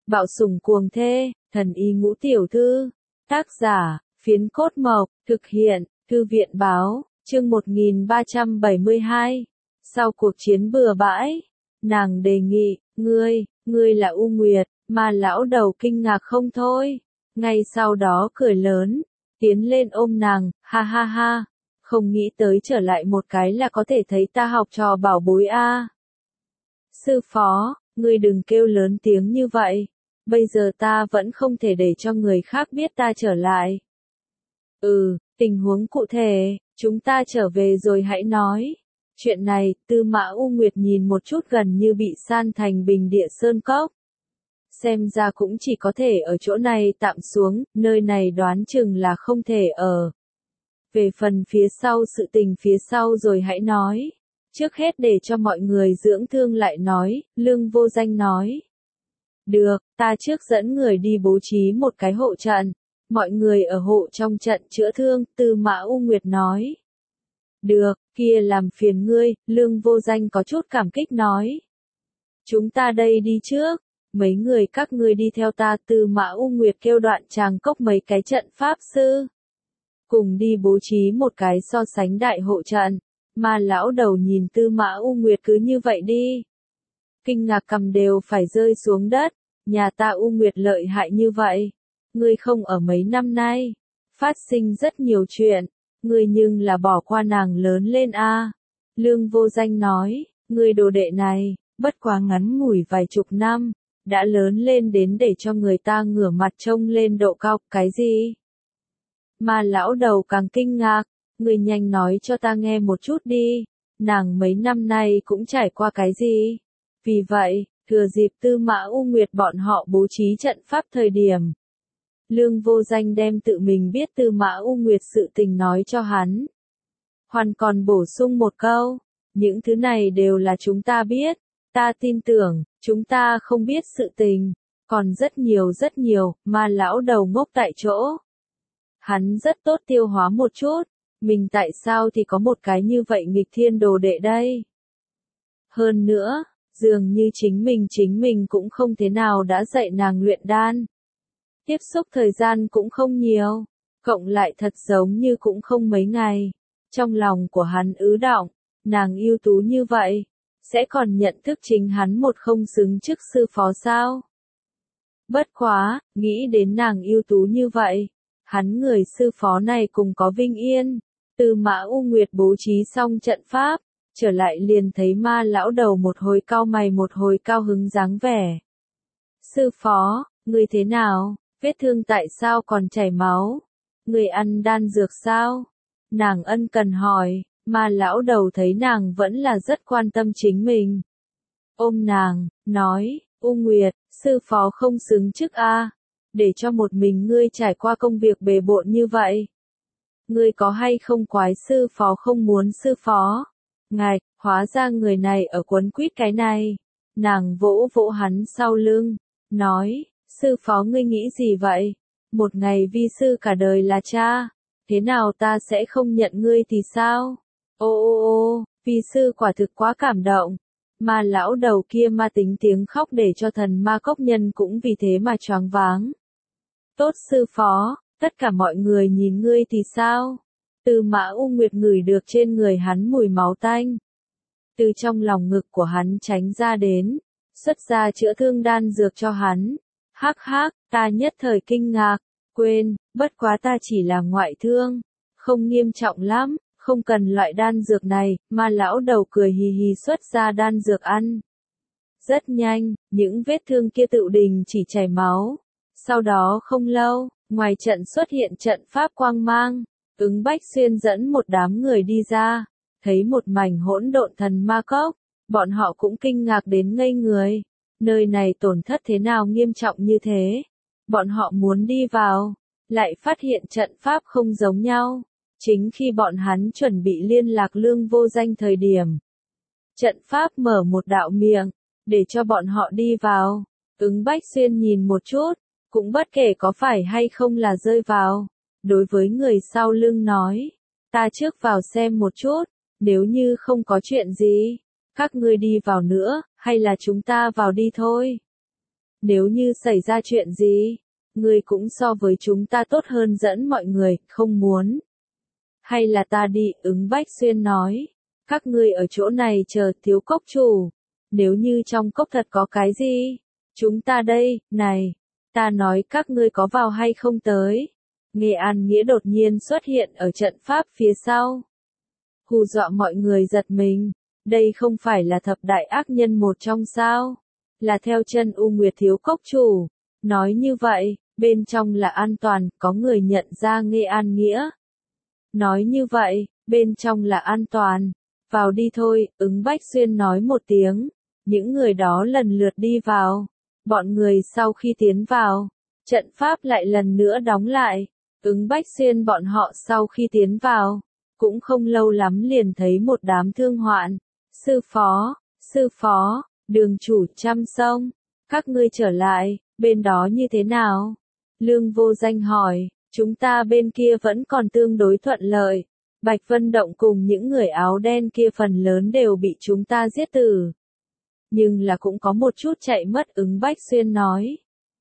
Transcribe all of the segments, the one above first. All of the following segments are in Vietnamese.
Bạo sủng cuồng thê, thần y ngũ tiểu thư. Tác giả, Phiến Cốt Mộc, thực hiện, Thư viện Báo, chương 1372. Sau cuộc chiến bừa bãi, nàng đề nghị, ngươi là U Nguyệt, mà lão đầu kinh ngạc không thôi. Ngay sau đó cười lớn, tiến lên ôm nàng, ha ha ha, không nghĩ tới trở lại một cái là có thể thấy ta học trò bảo bối a. Sư phó, ngươi đừng kêu lớn tiếng như vậy, bây giờ ta vẫn không thể để cho người khác biết ta trở lại. Tình huống cụ thể, chúng ta trở về rồi hãy nói. Chuyện này, Tư Mã U Nguyệt nhìn một chút gần như bị san thành bình địa sơn cốc. Xem ra cũng chỉ có thể ở chỗ này tạm xuống, nơi này đoán chừng là không thể ở. Về phần phía sau sự tình phía sau rồi hãy nói. Trước hết để cho mọi người dưỡng thương lại nói, Lương Vô Danh nói. Được, ta trước dẫn người đi bố trí một cái hộ trận. Mọi người ở hộ trong trận chữa thương, Tư Mã U Nguyệt nói. Được, kia làm phiền ngươi, Lương Vô Danh có chút cảm kích nói. Chúng ta đây đi trước, mấy người các ngươi đi theo ta. Tư Mã U Nguyệt kêu Đoạn Tràng Cốc mấy cái trận pháp sư. Cùng đi bố trí một cái so sánh đại hộ trận, mà lão đầu nhìn Tư Mã U Nguyệt cứ như vậy đi. Kinh ngạc cầm đều phải rơi xuống đất, nhà ta U Nguyệt lợi hại như vậy. Ngươi không ở mấy năm nay, phát sinh rất nhiều chuyện, ngươi nhưng là bỏ qua nàng lớn lên a. Lương Vô Danh nói, ngươi đồ đệ này, bất quá ngắn ngủi vài chục năm, đã lớn lên đến để cho người ta ngửa mặt trông lên độ cao, cái gì? Mà lão đầu càng kinh ngạc, ngươi nhanh nói cho ta nghe một chút đi, nàng mấy năm nay cũng trải qua cái gì? Vì vậy, thừa dịp Tư Mã U Nguyệt bọn họ bố trí trận pháp thời điểm. Lương Vô Danh đem tự mình biết Tư Mã U Nguyệt sự tình nói cho hắn. Hoàn còn bổ sung một câu, những thứ này đều là chúng ta biết, ta tin tưởng, chúng ta không biết sự tình, còn rất nhiều, mà lão đầu ngốc tại chỗ. Hắn rất tốt tiêu hóa một chút, mình tại sao thì có một cái như vậy nghịch thiên đồ đệ đây? Hơn nữa, dường như chính mình cũng không thế nào đã dạy nàng luyện đan. Tiếp xúc thời gian cũng không nhiều, cộng lại thật giống như cũng không mấy ngày. Trong lòng của hắn ứ động, nàng ưu tú như vậy, sẽ còn nhận thức chính hắn một không xứng chức sư phó sao? Bất quá, nghĩ đến nàng ưu tú như vậy, hắn người sư phó này cùng có vinh yên. Tư Mã U Nguyệt bố trí xong trận pháp, trở lại liền thấy ma lão đầu một hồi cau mày một hồi cao hứng dáng vẻ. Sư phó, ngươi thế nào? Vết thương tại sao còn chảy máu? Người ăn đan dược sao? Nàng ân cần hỏi, mà lão đầu thấy nàng vẫn là rất quan tâm chính mình. Ôm nàng, nói, U Nguyệt, sư phó không xứng chức a, để cho một mình ngươi trải qua công việc bề bộn như vậy. Ngươi có hay không quái sư phó không muốn sư phó? Ngài, hóa ra người này ở quấn quýt cái này. Nàng vỗ vỗ hắn sau lưng, nói. Sư phó ngươi nghĩ gì vậy? Một ngày vi sư cả đời là cha, thế nào ta sẽ không nhận ngươi thì sao? Ô, vi sư quả thực quá cảm động. Mà lão đầu kia ma tính tiếng khóc để cho thần ma cốc nhân cũng vì thế mà choáng váng. Tốt sư phó, tất cả mọi người nhìn ngươi thì sao? Tư Mã U Nguyệt ngửi được trên người hắn mùi máu tanh. Từ trong lòng ngực của hắn tránh ra đến, xuất ra chữa thương đan dược cho hắn. Hắc, ta nhất thời kinh ngạc, quên, bất quá ta chỉ là ngoại thương, không nghiêm trọng lắm, không cần loại đan dược này, mà lão đầu cười hì hì xuất ra đan dược ăn. Rất nhanh, những vết thương kia tự đình chỉ chảy máu. Sau đó không lâu, ngoài trận xuất hiện trận pháp quang mang, Ứng Bách Xuyên dẫn một đám người đi ra, thấy một mảnh hỗn độn thần ma cốc, bọn họ cũng kinh ngạc đến ngây người. Nơi này tổn thất thế nào nghiêm trọng như thế? Bọn họ muốn đi vào, lại phát hiện trận pháp không giống nhau. Chính khi bọn hắn chuẩn bị liên lạc Lương Vô Danh thời điểm. Trận pháp mở một đạo miệng, để cho bọn họ đi vào. Ứng Bách Xuyên nhìn một chút, cũng bất kể có phải hay không là rơi vào. Đối với người sau lưng nói, ta trước vào xem một chút, nếu như không có chuyện gì. Các ngươi đi vào nữa, hay là chúng ta vào đi thôi? Nếu như xảy ra chuyện gì, ngươi cũng so với chúng ta tốt hơn dẫn mọi người, không muốn. Hay là ta đi, Ứng Bách Xuyên nói. Các ngươi ở chỗ này chờ thiếu cốc chủ. Nếu như trong cốc thật có cái gì, chúng ta đây, này, ta nói các ngươi có vào hay không tới. Nghe An Nghĩa đột nhiên xuất hiện ở trận pháp phía sau. Hù dọa mọi người giật mình. Đây không phải là thập đại ác nhân một trong sao? Là theo chân U Nguyệt thiếu cốc chủ. Nói như vậy, bên trong là an toàn, có người nhận ra Nghe An Nghĩa. Nói như vậy, bên trong là an toàn. Vào đi thôi, Ứng Bách Xuyên nói một tiếng. Những người đó lần lượt đi vào. Bọn người sau khi tiến vào, trận pháp lại lần nữa đóng lại. Ứng Bách Xuyên bọn họ sau khi tiến vào, cũng không lâu lắm liền thấy một đám thương hoạn. Sư phó, đường chủ Trăm Sông, các ngươi trở lại, bên đó như thế nào? Lương Vô Danh hỏi, chúng ta bên kia vẫn còn tương đối thuận lợi. Bạch Vân Động cùng những người áo đen kia phần lớn đều bị chúng ta giết tử. Nhưng là cũng có một chút chạy mất, Ứng Bách Xuyên nói.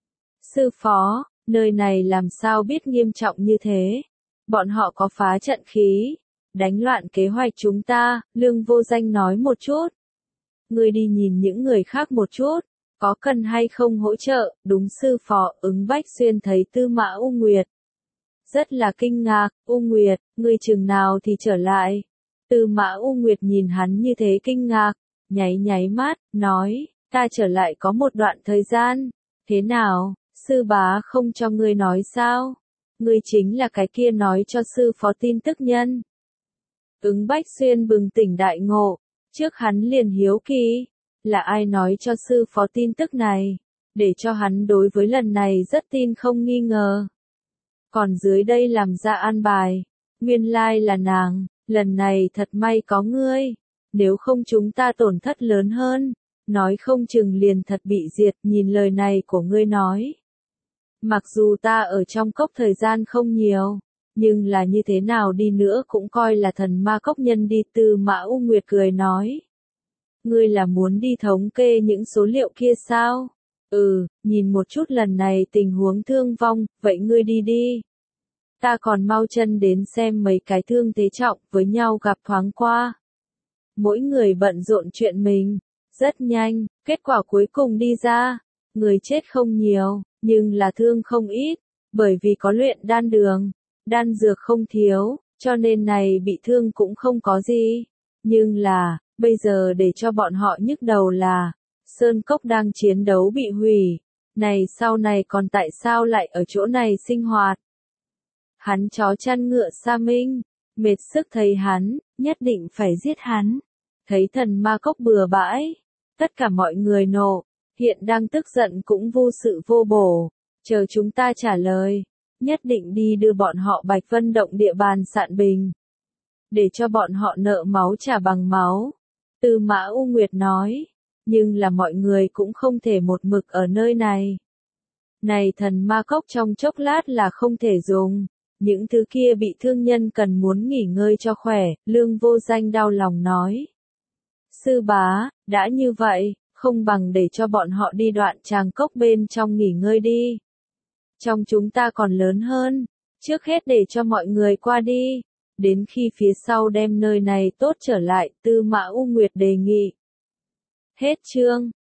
Sư phó, nơi này làm sao biết nghiêm trọng như thế? Bọn họ có phá trận khí, đánh loạn kế hoạch chúng ta, Lương Vô Danh nói một chút. Ngươi đi nhìn những người khác một chút, có cần hay không hỗ trợ, đúng sư phó, Ứng Bách Xuyên thấy Tư Mã U Nguyệt. Rất là kinh ngạc, U Nguyệt, ngươi chừng nào thì trở lại. Tư Mã U Nguyệt nhìn hắn như thế kinh ngạc, nháy mắt, nói, ta trở lại có một đoạn thời gian. Thế nào, sư bá không cho ngươi nói sao? Ngươi chính là cái kia nói cho sư phó tin tức nhân. Ứng Bách Xuyên bừng tỉnh đại ngộ, trước hắn liền hiếu kỳ, là ai nói cho sư phó tin tức này, để cho hắn đối với lần này rất tin không nghi ngờ. Còn dưới đây làm ra an bài, nguyên lai là nàng, lần này thật may có ngươi, nếu không chúng ta tổn thất lớn hơn, nói không chừng liền thật bị diệt, nhìn lời này của ngươi nói. Mặc dù ta ở trong cốc thời gian không nhiều, nhưng là như thế nào đi nữa cũng coi là thần ma cốc nhân đi, Tư Mã U Nguyệt cười nói. Ngươi là muốn đi thống kê những số liệu kia sao? Nhìn một chút lần này tình huống thương vong, vậy ngươi đi đi. Ta còn mau chân đến xem mấy cái thương thế trọng với nhau gặp thoáng qua. Mỗi người bận rộn chuyện mình, rất nhanh, kết quả cuối cùng đi ra, người chết không nhiều, nhưng là thương không ít, bởi vì có luyện đan đường, đan dược không thiếu, cho nên này bị thương cũng không có gì. Nhưng là, bây giờ để cho bọn họ nhức đầu là, Sơn Cốc đang chiến đấu bị hủy, này sau này còn tại sao lại ở chỗ này sinh hoạt? Hắn chó chăn ngựa Sa Minh, mệt sức thấy hắn, nhất định phải giết hắn. Thấy thần ma cốc bừa bãi, tất cả mọi người nộ, hiện đang tức giận cũng vô sự vô bổ, chờ chúng ta trả lời, nhất định đi đưa bọn họ Bạch Vân Động địa bàn sạn bình, để cho bọn họ nợ máu trả bằng máu. Tư Mã U Nguyệt nói, nhưng là mọi người cũng không thể một mực ở nơi này. Này thần ma cốc trong chốc lát là không thể dùng, những thứ kia bị thương nhân cần muốn nghỉ ngơi cho khỏe, Lương Vô Danh đau lòng nói. Sư bá, đã như vậy, không bằng để cho bọn họ đi đoạn tràng cốc bên trong nghỉ ngơi đi. Trong chúng ta còn lớn hơn, trước hết để cho mọi người qua đi, đến khi phía sau đem nơi này tốt trở lại, Tư Mã U Nguyệt đề nghị. Hết chương.